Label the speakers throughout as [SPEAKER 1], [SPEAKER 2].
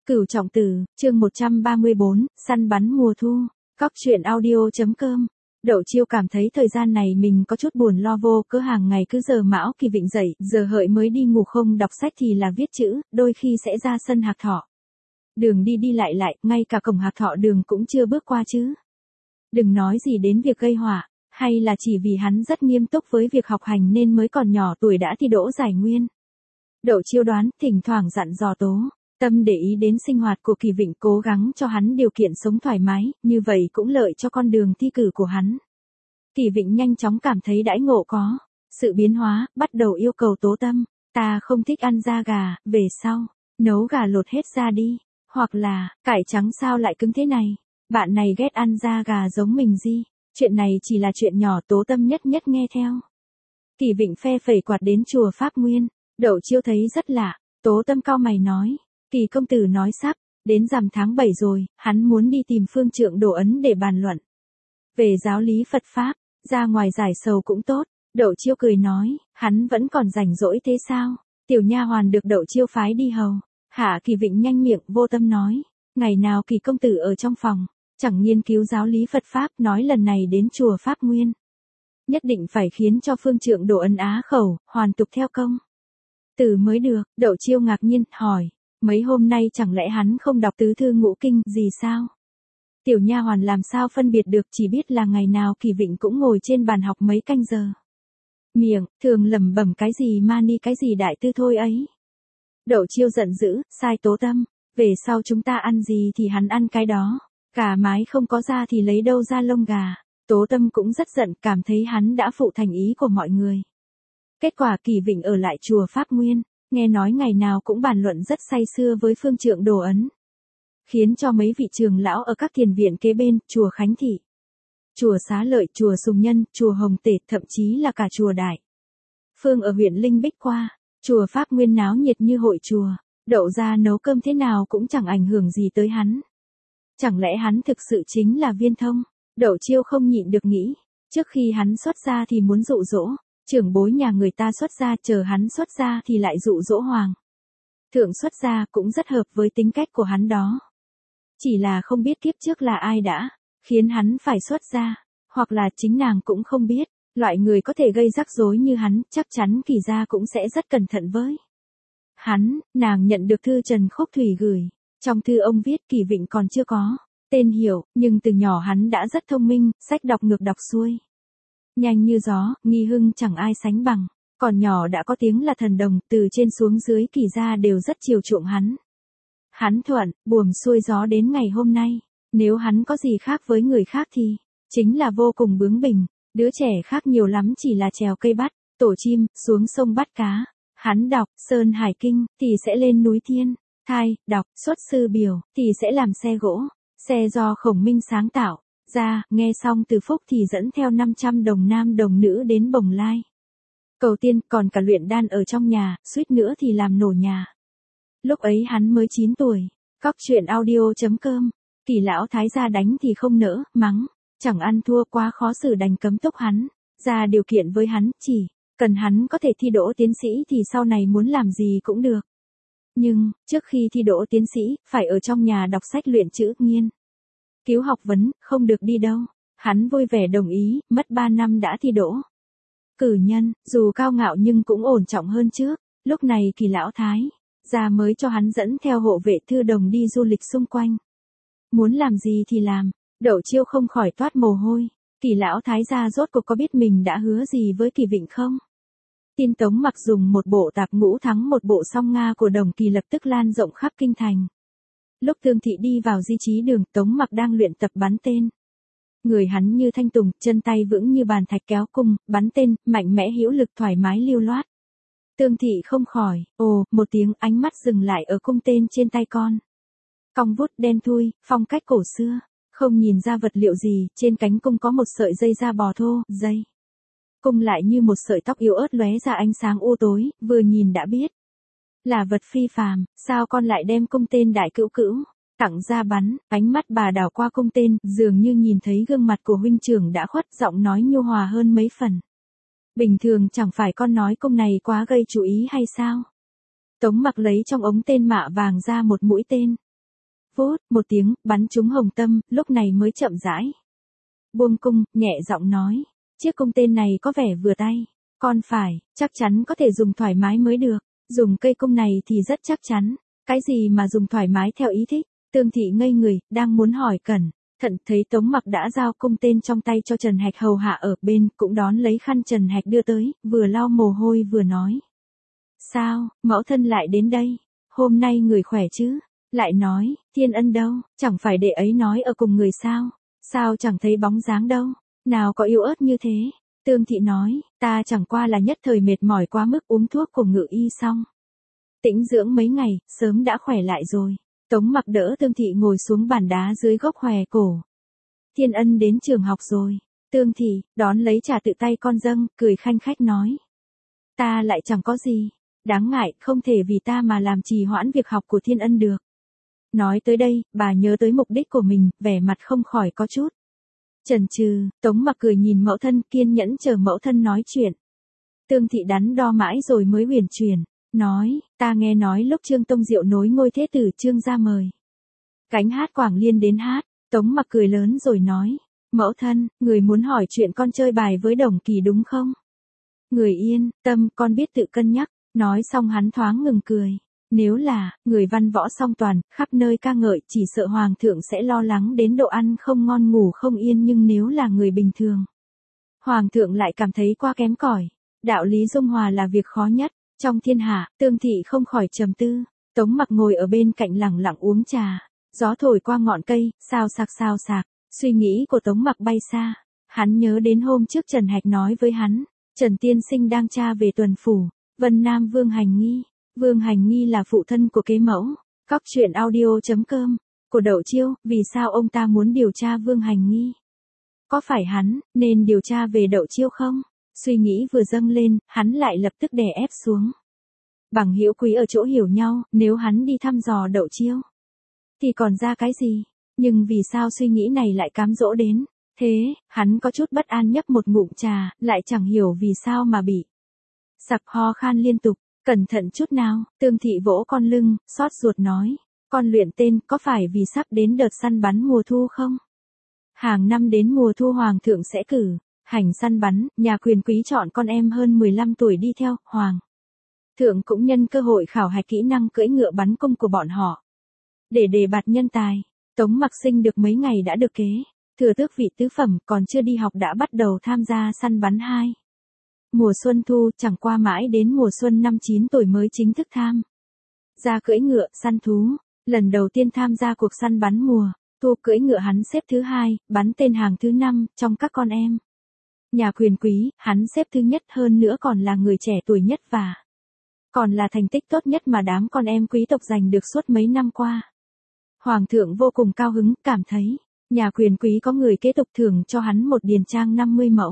[SPEAKER 1] Cửu Trọng Tử, chương 134, săn bắn mùa thu. Cóc truyện audio.com. Đậu Chiêu cảm thấy thời gian này mình có chút buồn lo vô cớ, hàng ngày cứ giờ Mão Kỳ Vịnh dậy, giờ hợi mới đi ngủ, không đọc sách thì là viết chữ, đôi khi sẽ ra sân Hạc Thọ. Đường đi đi lại lại, ngay cả cổng Hạc Thọ đường cũng chưa bước qua chứ. Đừng nói gì đến việc gây họa, hay là chỉ vì hắn rất nghiêm túc với việc học hành nên mới còn nhỏ tuổi đã thi đỗ giải nguyên. Đậu Chiêu đoán, thỉnh thoảng dặn dò Tố Tâm để ý đến sinh hoạt của Kỳ Vịnh, cố gắng cho hắn điều kiện sống thoải mái, như vậy cũng lợi cho con đường thi cử của hắn. Kỳ Vịnh nhanh chóng cảm thấy đãi ngộ có sự biến hóa, bắt đầu yêu cầu Tố Tâm, ta không thích ăn da gà, về sau, nấu gà lột hết da đi, hoặc là, cải trắng sao lại cứng thế này, bạn này ghét ăn da gà giống mình gì, chuyện này chỉ là chuyện nhỏ, Tố Tâm nhất nhất nghe theo. Kỳ Vịnh phe phẩy quạt đến chùa Pháp Nguyên, Đậu Chiêu thấy rất lạ, Tố Tâm cau mày nói. Kỳ công tử nói sắp đến rằm tháng 7 rồi, hắn muốn đi tìm Phương Trượng Đồ Ấn để bàn luận về giáo lý Phật Pháp, ra ngoài giải sầu cũng tốt. Đậu Chiêu cười nói, hắn vẫn còn rảnh rỗi thế sao? Tiểu nha hoàn được Đậu Chiêu phái đi hầu. Hạ. Kỳ Vịnh nhanh miệng vô tâm nói, ngày nào Kỳ công tử ở trong phòng, chẳng nghiên cứu giáo lý Phật Pháp, nói lần này đến chùa Pháp Nguyên, nhất định phải khiến cho Phương Trượng Đồ Ấn á khẩu, hoàn tục theo công tử mới được. Đậu Chiêu ngạc nhiên hỏi, mấy hôm nay chẳng lẽ hắn không đọc tứ thư ngũ kinh gì sao? Tiểu nha hoàn làm sao phân biệt được, chỉ biết là ngày nào Kỳ Vịnh cũng ngồi trên bàn học mấy canh giờ. Miệng, thường lẩm bẩm cái gì mani cái gì đại tư thôi ấy. Đậu Chiêu giận dữ, sai Tố Tâm, về sau chúng ta ăn gì thì hắn ăn cái đó, gà mái không có da thì lấy đâu ra lông gà. Tố Tâm cũng rất giận, cảm thấy hắn đã phụ thành ý của mọi người. Kết quả Kỳ Vịnh ở lại chùa Pháp Nguyên, nghe nói ngày nào cũng bàn luận rất say sưa với Phương Trượng Đồ Ấn, khiến cho mấy vị trưởng lão ở các thiền viện kế bên, chùa Khánh Thị, chùa Xá Lợi, chùa Sùng Nhân, chùa Hồng Tể, thậm chí là cả chùa Đại Phương ở huyện Linh Bích qua, chùa Pháp Nguyên náo nhiệt như hội chùa. Đậu ra nấu cơm thế nào cũng chẳng ảnh hưởng gì tới hắn. Chẳng lẽ hắn thực sự chính là Viên Thông? Đậu Chiêu không nhịn được nghĩ, trước khi hắn xuất gia thì muốn dụ dỗ trưởng bối nhà người ta xuất gia, chờ hắn xuất gia thì lại dụ dỗ hoàng thượng xuất gia, cũng rất hợp với tính cách của hắn đó. Chỉ là không biết kiếp trước là ai đã khiến hắn phải xuất gia, hoặc là chính nàng cũng không biết. Loại người có thể gây rắc rối như hắn, chắc chắn Kỳ gia cũng sẽ rất cẩn thận với hắn. Nàng nhận được thư Trần Khúc Thủy gửi, trong thư ông viết Kỳ Vịnh còn chưa có tên hiểu, nhưng từ nhỏ hắn đã rất thông minh, sách đọc ngược đọc xuôi nhanh như gió, nghi hưng chẳng ai sánh bằng. Còn nhỏ đã có tiếng là thần đồng, từ trên xuống dưới Kỳ gia đều rất chiều chuộng hắn. Hắn thuận, buồm xuôi gió đến ngày hôm nay. Nếu hắn có gì khác với người khác thì chính là vô cùng bướng bỉnh. Đứa trẻ khác nhiều lắm chỉ là trèo cây bắt tổ chim, xuống sông bắt cá. Hắn đọc Sơn Hải Kinh thì sẽ lên núi Thiên Thai, đọc Xuất Sư Biểu thì sẽ làm xe gỗ, xe do Khổng Minh sáng tạo ra. Nghe xong Từ Phúc thì dẫn theo 500 đồng nam đồng nữ đến Bồng Lai cầu tiên, còn cả luyện đan ở trong nhà, suýt nữa thì làm nổ nhà. Lúc ấy hắn mới 9 tuổi. Cóc truyện audio.com. Kỳ lão thái gia đánh thì không nỡ, mắng chẳng ăn thua, quá khó xử đành cấm túc hắn, ra điều kiện với hắn, chỉ cần hắn có thể thi đỗ tiến sĩ thì sau này muốn làm gì cũng được. Nhưng, trước khi thi đỗ tiến sĩ, phải ở trong nhà đọc sách luyện chữ, nghiên cứu học vấn, không được đi đâu. Hắn vui vẻ đồng ý, mất 3 năm đã thi đỗ cử nhân, dù cao ngạo nhưng cũng ổn trọng hơn trước. Lúc này Kỳ lão thái gia mới cho hắn dẫn theo hộ vệ thư đồng đi du lịch xung quanh. Muốn làm gì thì làm. Đậu Chiêu không khỏi toát mồ hôi. Kỳ lão thái gia rốt cuộc có biết mình đã hứa gì với Kỳ Vịnh không? Tin Tống Mặc dùng một bộ tạp ngũ thắng một bộ song Nga của Đồng Kỳ lập tức lan rộng khắp kinh thành. Lúc Tương Thị đi vào di trí đường, Tống Mặc đang luyện tập bắn tên. Người hắn như thanh tùng, chân tay vững như bàn thạch, kéo cung, bắn tên, mạnh mẽ hữu lực, thoải mái lưu loát. Tương Thị không khỏi, ồ, một tiếng, ánh mắt dừng lại ở cung tên trên tay con. Cong vút đen thui, phong cách cổ xưa, không nhìn ra vật liệu gì, trên cánh cung có một sợi dây da bò thô, dây cung lại như một sợi tóc yếu ớt lóe ra ánh sáng u tối, vừa nhìn đã biết là vật phi phàm. Sao con lại đem cung tên đại cữu cữu tặng ra bắn? Ánh mắt bà đảo qua cung tên, dường như nhìn thấy gương mặt của huynh trưởng đã khuất, giọng nói nhu hòa hơn mấy phần. Bình thường chẳng phải con nói cung này quá gây chú ý hay sao? Tống Mặc lấy trong ống tên mạ vàng ra một mũi tên, Phút, một tiếng, bắn trúng hồng tâm, lúc này mới chậm rãi buông cung, nhẹ giọng nói. Chiếc cung tên này có vẻ vừa tay. Con phải, chắc chắn có thể dùng thoải mái mới được. Dùng cây cung này thì rất chắc chắn. Cái gì mà dùng thoải mái theo ý thích? Tương Thị ngây người, đang muốn hỏi cẩn thận, thấy Tống Mặc đã giao cung tên trong tay cho Trần Hạch hầu hạ ở bên, cũng đón lấy khăn Trần Hạch đưa tới, vừa lau mồ hôi vừa nói. Sao, mẫu thân lại đến đây? Hôm nay người khỏe chứ? Lại nói, Thiên Ân đâu? Chẳng phải đệ ấy nói ở cùng người sao? Sao chẳng thấy bóng dáng đâu? Nào có yếu ớt như thế? Tương Thị nói, ta chẳng qua là nhất thời mệt mỏi quá mức uống thuốc của Ngự Y xong. Tĩnh dưỡng mấy ngày, sớm đã khỏe lại rồi. Tống Mặc đỡ Tương Thị ngồi xuống bàn đá dưới gốc hòe cổ. Thiên Ân đến trường học rồi. Tương Thị, đón lấy trà tự tay con dâng, cười khanh khách nói. Ta lại chẳng có gì. Đáng ngại, không thể vì ta mà làm trì hoãn việc học của Thiên Ân được. Nói tới đây, bà nhớ tới mục đích của mình, vẻ mặt không khỏi có chút chần chừ. Tống Mặc cười nhìn mẫu thân, kiên nhẫn chờ mẫu thân nói chuyện. Tương Thị đắn đo mãi rồi mới huyền chuyển, nói, ta nghe nói lúc Trương Tông Diệu nối ngôi thế tử Trương ra mời cánh hát Quảng Liên đến hát. Tống Mặc cười lớn rồi nói, mẫu thân, người muốn hỏi chuyện con chơi bài với Đồng Kỳ đúng không? Người yên tâm, con biết tự cân nhắc. Nói xong hắn thoáng ngừng cười. Nếu là người văn võ song toàn, khắp nơi ca ngợi, chỉ sợ hoàng thượng sẽ lo lắng đến độ ăn không ngon ngủ không yên, nhưng nếu là người bình thường, hoàng thượng lại cảm thấy quá kém cỏi. Đạo lý dung hòa là việc khó nhất trong thiên hạ. Tương Thị không khỏi trầm tư. Tống Mặc ngồi ở bên cạnh lẳng lặng uống trà. Gió thổi qua ngọn cây, sao sạc. Suy nghĩ của Tống Mặc bay xa. Hắn nhớ đến hôm trước Trần Hạch nói với hắn, Trần tiên sinh đang tra về tuần phủ Vân Nam Vương Hành Nghi. Vương Hành Nghi là phụ thân của kế mẫu. Cóc truyện audio.com của Đậu Chiêu. Vì sao ông ta muốn điều tra Vương Hành Nghi? Có phải hắn nên điều tra về Đậu Chiêu không? Suy nghĩ vừa dâng lên, hắn lại lập tức đè ép xuống. Bằng hữu quý ở chỗ hiểu nhau, nếu hắn đi thăm dò Đậu Chiêu thì còn ra cái gì? Nhưng vì sao suy nghĩ này lại cám dỗ đến thế? Hắn có chút bất an nhấp một ngụm trà, lại chẳng hiểu vì sao mà bị sặc ho khan liên tục. Cẩn thận chút nào. Tương Thị vỗ con lưng, xót ruột nói, con luyện tên, có phải vì sắp đến đợt săn bắn mùa thu không? Hàng năm đến mùa thu hoàng thượng sẽ cử hành săn bắn, nhà quyền quý chọn con em hơn 15 tuổi đi theo. Hoàng thượng cũng nhân cơ hội khảo hạch kỹ năng cưỡi ngựa bắn cung của bọn họ, để đề bạt nhân tài. Tống Mặc sinh được mấy ngày đã được kế thừa tước vị tứ phẩm, còn chưa đi học đã bắt đầu tham gia săn bắn mùa xuân thu, chẳng qua mãi đến mùa xuân năm 9 tuổi mới chính thức tham gia cưỡi ngựa săn thú. Lần đầu tiên tham gia cuộc săn bắn mùa thu cưỡi ngựa hắn xếp thứ 2, bắn tên hàng thứ 5 trong các con em nhà quyền quý. Hắn xếp thứ nhất, hơn nữa còn là người trẻ tuổi nhất và còn là thành tích tốt nhất mà đám con em quý tộc giành được suốt mấy năm qua. Hoàng thượng vô cùng cao hứng, cảm thấy nhà quyền quý có người kế tục thưởng cho hắn một điền trang 50 mẫu.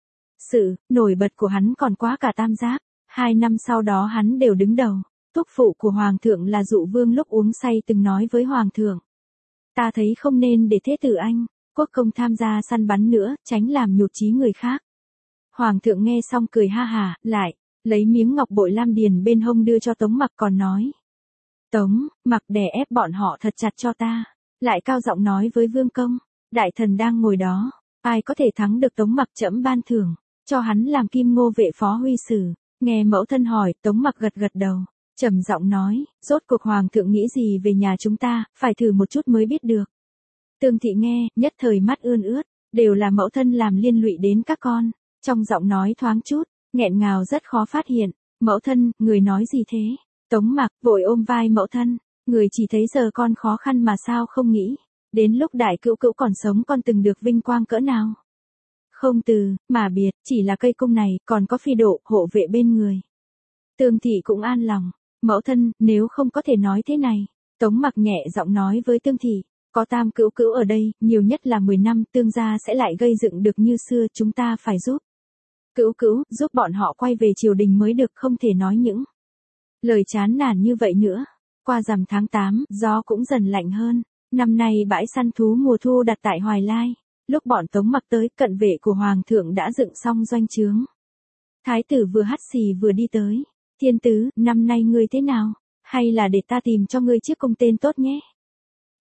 [SPEAKER 1] Sự nổi bật của hắn còn quá cả tam giác. 2 năm sau đó hắn đều đứng đầu. Thúc phụ của hoàng thượng là Dụ Vương lúc uống say từng nói với hoàng thượng, ta thấy không nên để thế tử anh quốc công tham gia săn bắn nữa, tránh làm nhụt chí người khác. Hoàng thượng nghe xong cười ha hả, lại lấy miếng ngọc bội lam điền bên hông đưa cho Tống Mặc, còn nói, Tống Mặc đè ép bọn họ thật chặt cho ta. Lại cao giọng nói với vương công, đại thần đang ngồi đó, ai có thể thắng được Tống Mặc trẫm ban thưởng cho hắn làm Kim Ngô vệ phó huy sử. Nghe mẫu thân hỏi, Tống Mặc gật gật đầu, trầm giọng nói, rốt cuộc hoàng thượng nghĩ gì về nhà chúng ta, phải thử một chút mới biết được. Tương Thị nghe, nhất thời mắt ươn ướt, đều là mẫu thân làm liên lụy đến các con. Trong giọng nói thoáng chút nghẹn ngào rất khó phát hiện. Mẫu thân, người nói gì thế? Tống Mặc vội ôm vai mẫu thân, người chỉ thấy giờ con khó khăn mà sao không nghĩ đến lúc đại cữu cữu còn sống con từng được vinh quang cỡ nào. Không từ mà biệt, chỉ là cây cung này, còn có phi độ, hộ vệ bên người. Tương Thị cũng an lòng. Mẫu thân, nếu không có thể nói thế này. Tống Mặc nhẹ giọng nói với Tương Thị, có tam cữu cữu ở đây, nhiều nhất là 10 năm, tương gia sẽ lại gây dựng được như xưa, chúng ta phải giúp cữu cữu, giúp bọn họ quay về triều đình mới được, không thể nói những lời chán nản như vậy nữa. Qua rằm tháng 8, gió cũng dần lạnh hơn. Năm nay bãi săn thú mùa thu đặt tại Hoài Lai. Lúc bọn Tống Mặc tới, cận vệ của hoàng thượng đã dựng xong doanh trướng. Thái tử vừa hắt xì vừa đi tới. Thiên tứ, năm nay ngươi thế nào? Hay là để ta tìm cho ngươi chiếc cung tên tốt nhé?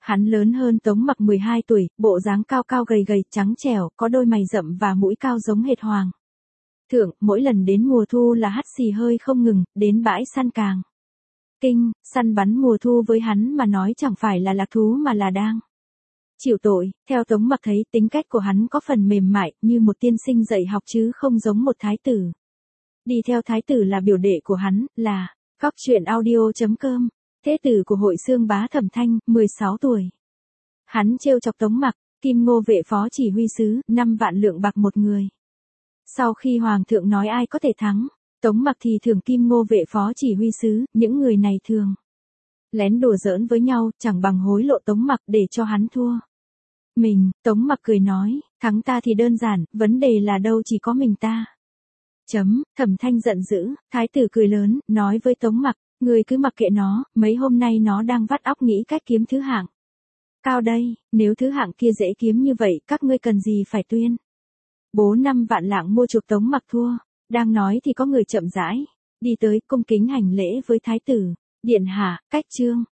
[SPEAKER 1] Hắn lớn hơn Tống Mặc 12 tuổi, bộ dáng cao cao gầy gầy, trắng trẻo, có đôi mày rậm và mũi cao giống hệt hoàng thượng, mỗi lần đến mùa thu là hắt xì hơi không ngừng, đến bãi săn càng kinh, săn bắn mùa thu với hắn mà nói chẳng phải là lạc thú mà là đang chịu tội. Theo Tống Mặc thấy tính cách của hắn có phần mềm mại, như một tiên sinh dạy học chứ không giống một thái tử. Đi theo thái tử là biểu đệ của hắn, là Cóc Truyện Audio.com, thế tử của Hội Xương Bá Thẩm Thanh, 16 tuổi. Hắn trêu chọc Tống Mặc, Kim Ngô vệ phó chỉ huy sứ, 5 vạn lượng bạc một người. Sau khi hoàng thượng nói ai có thể thắng, Tống Mặc thì thưởng Kim Ngô vệ phó chỉ huy sứ, những người này thường lén đùa giỡn với nhau, chẳng bằng hối lộ Tống Mặc để cho hắn thua. Tống Mặc cười nói, thắng ta thì đơn giản, vấn đề là đâu chỉ có mình ta. Thẩm Thanh giận dữ, thái tử cười lớn, nói với Tống Mặc, người cứ mặc kệ nó, mấy hôm nay nó đang vắt óc nghĩ cách kiếm thứ hạng cao đây, nếu thứ hạng kia dễ kiếm như vậy, các ngươi cần gì phải tuyên bố 5 vạn lạng mua chuộc Tống Mặc thua. Đang nói thì có người chậm rãi đi tới, cung kính hành lễ với thái tử, điện hạ, cách trương